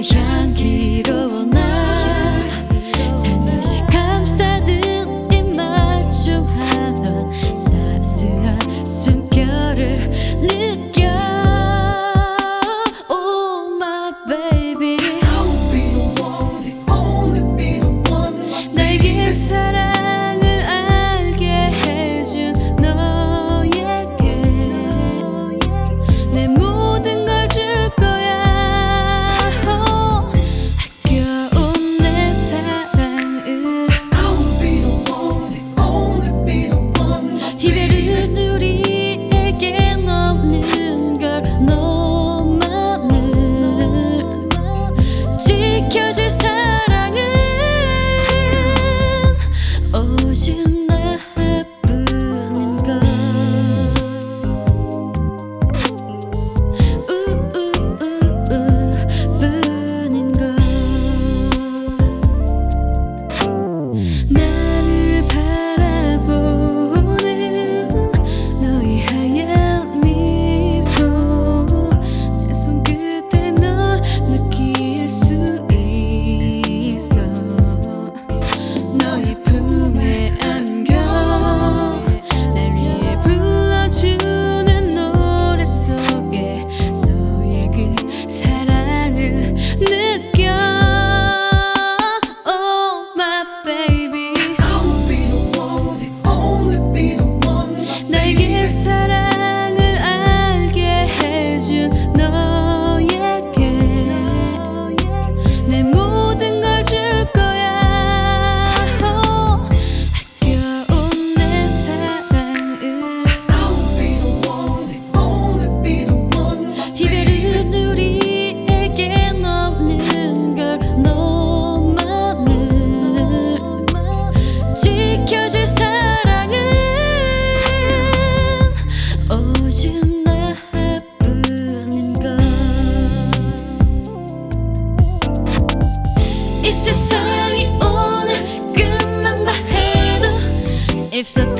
너의 향기로워 날 살며시 감싸듯 입맞춤하던 따스한 숨결을 느껴. Oh my baby, 내게 사랑을 알게 해준 너에게 내 모든 걸 줄 거야. 아껴온 내 사랑을. 이별은 우리에겐 없는 걸 너만을 지켜줄 사랑은 오직 나뿐인 걸. 뿐인 걸. 나를 바라보는 너의 하얀 미소, 내 손끝에 널 느낄 수 있어. 너의 품에 안겨 날 위해 불러주는 노래 속에 너의 그 사랑을 느껴. Oh my baby, 내게 사랑을 알게 해준 너에게 내 모든 걸 줄 거야. 아껴온 내 사랑을. 이별은 우리에겐 없는 걸 너만을 지켜줄 사랑은 오직 나뿐인 걸. 이 세상이 오늘 끝난다 해도 If the